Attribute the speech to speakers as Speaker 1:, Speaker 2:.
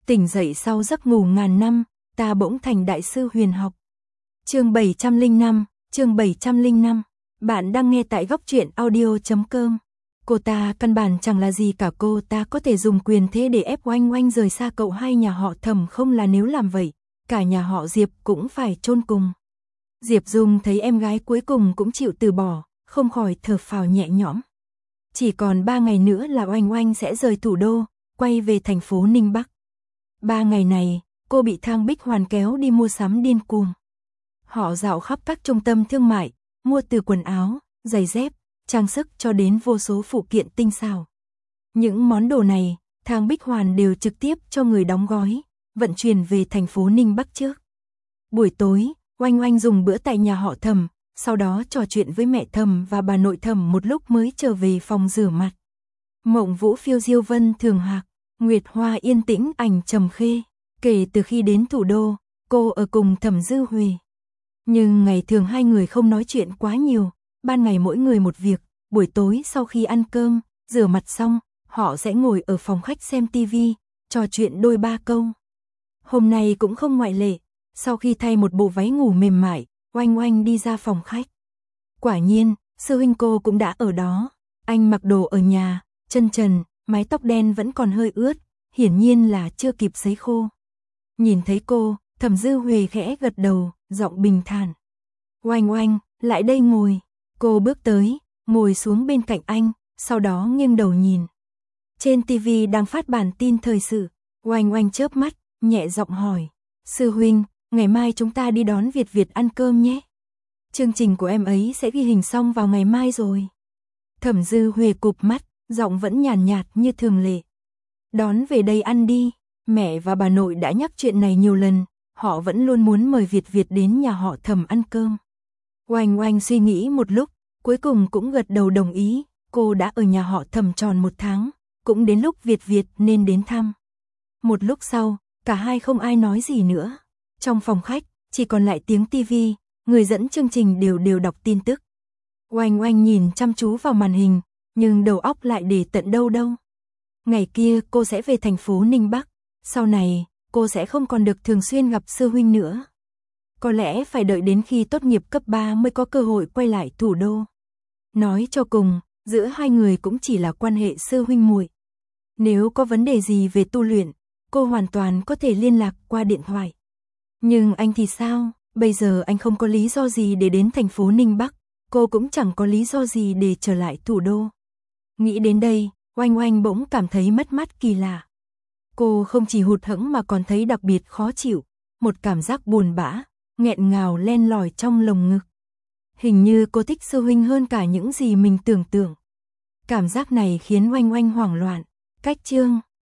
Speaker 1: Tỉnh dậy sau giấc ngủ ngàn năm, ta bỗng thành đại sư huyền học. Chương 705. Bạn đang nghe tại góc truyện audio.com. Cô ta căn bản chẳng là gì cả, cô ta có thể dùng quyền thế để ép Oanh Oanh rời xa cậu hai nhà họ Thẩm, không là nếu làm vậy, cả nhà họ Diệp cũng phải chôn cùng. Diệp Dung thấy em gái cuối cùng cũng chịu từ bỏ, không khỏi thở phào nhẹ nhõm. Chỉ còn 3 ngày nữa là Oanh Oanh sẽ rời thủ đô, quay về thành phố Ninh Bắc. 3 ngày này, cô bị Thang Bích Hoàn kéo đi mua sắm điên cuồng. Họ dạo khắp các trung tâm thương mại, mua từ quần áo, giày dép, trang sức cho đến vô số phụ kiện tinh xảo. Những món đồ này, Thang Bích Hoàn đều trực tiếp cho người đóng gói, vận chuyển về thành phố Ninh Bắc trước. Buổi tối, Oanh Oanh dùng bữa tại nhà họ Thẩm, sau đó trò chuyện với mẹ Thẩm và bà nội Thẩm một lúc mới trở về phòng rửa mặt. Mộng Vũ phiêu diêu vân thường hạc, Nguyệt Hoa yên tĩnh ảnh trầm khê. Kể từ khi đến thủ đô, cô ở cùng Thẩm Dư Huệ. Nhưng ngày thường hai người không nói chuyện quá nhiều, ban ngày mỗi người một việc, buổi tối sau khi ăn cơm, rửa mặt xong, họ sẽ ngồi ở phòng khách xem tivi, trò chuyện đôi ba câu. Hôm nay cũng không ngoại lệ, sau khi thay một bộ váy ngủ mềm mại, Oanh Oanh đi ra phòng khách. Quả nhiên, sư huynh cô cũng đã ở đó, anh mặc đồ ở nhà, chân trần, mái tóc đen vẫn còn hơi ướt, hiển nhiên là chưa kịp sấy khô. Nhìn thấy cô, Thẩm Dư Huệ khẽ gật đầu, giọng bình thản. Oanh Oanh, lại đây ngồi. Cô bước tới, ngồi xuống bên cạnh anh, sau đó nghiêng đầu nhìn. Trên TV đang phát bản tin thời sự. Oanh Oanh chớp mắt, nhẹ giọng hỏi. Sư huynh, ngày mai chúng ta đi đón Việt Việt ăn cơm nhé. Chương trình của em ấy sẽ ghi hình xong vào ngày mai rồi. Thẩm Dư Huệ cụp mắt, giọng vẫn nhàn nhạt như thường lệ. Đón về đây ăn đi. Mẹ và bà nội đã nhắc chuyện này nhiều lần, họ vẫn luôn muốn mời Việt Việt đến nhà họ Thẩm ăn cơm. Oanh Oanh suy nghĩ một lúc, cuối cùng cũng gật đầu đồng ý, cô đã ở nhà họ Thẩm tròn 1 tháng, cũng đến lúc Việt Việt nên đến thăm. Một lúc sau, cả hai không ai nói gì nữa. Trong phòng khách, chỉ còn lại tiếng tivi, người dẫn chương trình đều đọc tin tức. Oanh Oanh nhìn chăm chú vào màn hình, nhưng đầu óc lại để tận đâu. Ngày kia cô sẽ về thành phố Ninh Bắc, sau này cô sẽ không còn được thường xuyên gặp sư huynh nữa. Có lẽ phải đợi đến khi tốt nghiệp cấp 3 mới có cơ hội quay lại thủ đô. Nói cho cùng, giữa hai người cũng chỉ là quan hệ sư huynh muội. Nếu có vấn đề gì về tu luyện, cô hoàn toàn có thể liên lạc qua điện thoại. Nhưng anh thì sao? Bây giờ anh không có lý do gì để đến thành phố Ninh Bắc, cô cũng chẳng có lý do gì để trở lại thủ đô. Nghĩ đến đây, Oanh Oanh bỗng cảm thấy mất mát kỳ lạ. Cô không chỉ hụt hẫng mà còn thấy đặc biệt khó chịu, một cảm giác buồn bã, nghẹn ngào len lỏi trong lồng ngực. Hình như cô thích sư huynh hơn cả những gì mình tưởng tượng. Cảm giác này khiến Oanh Oanh hoảng loạn. Cách chương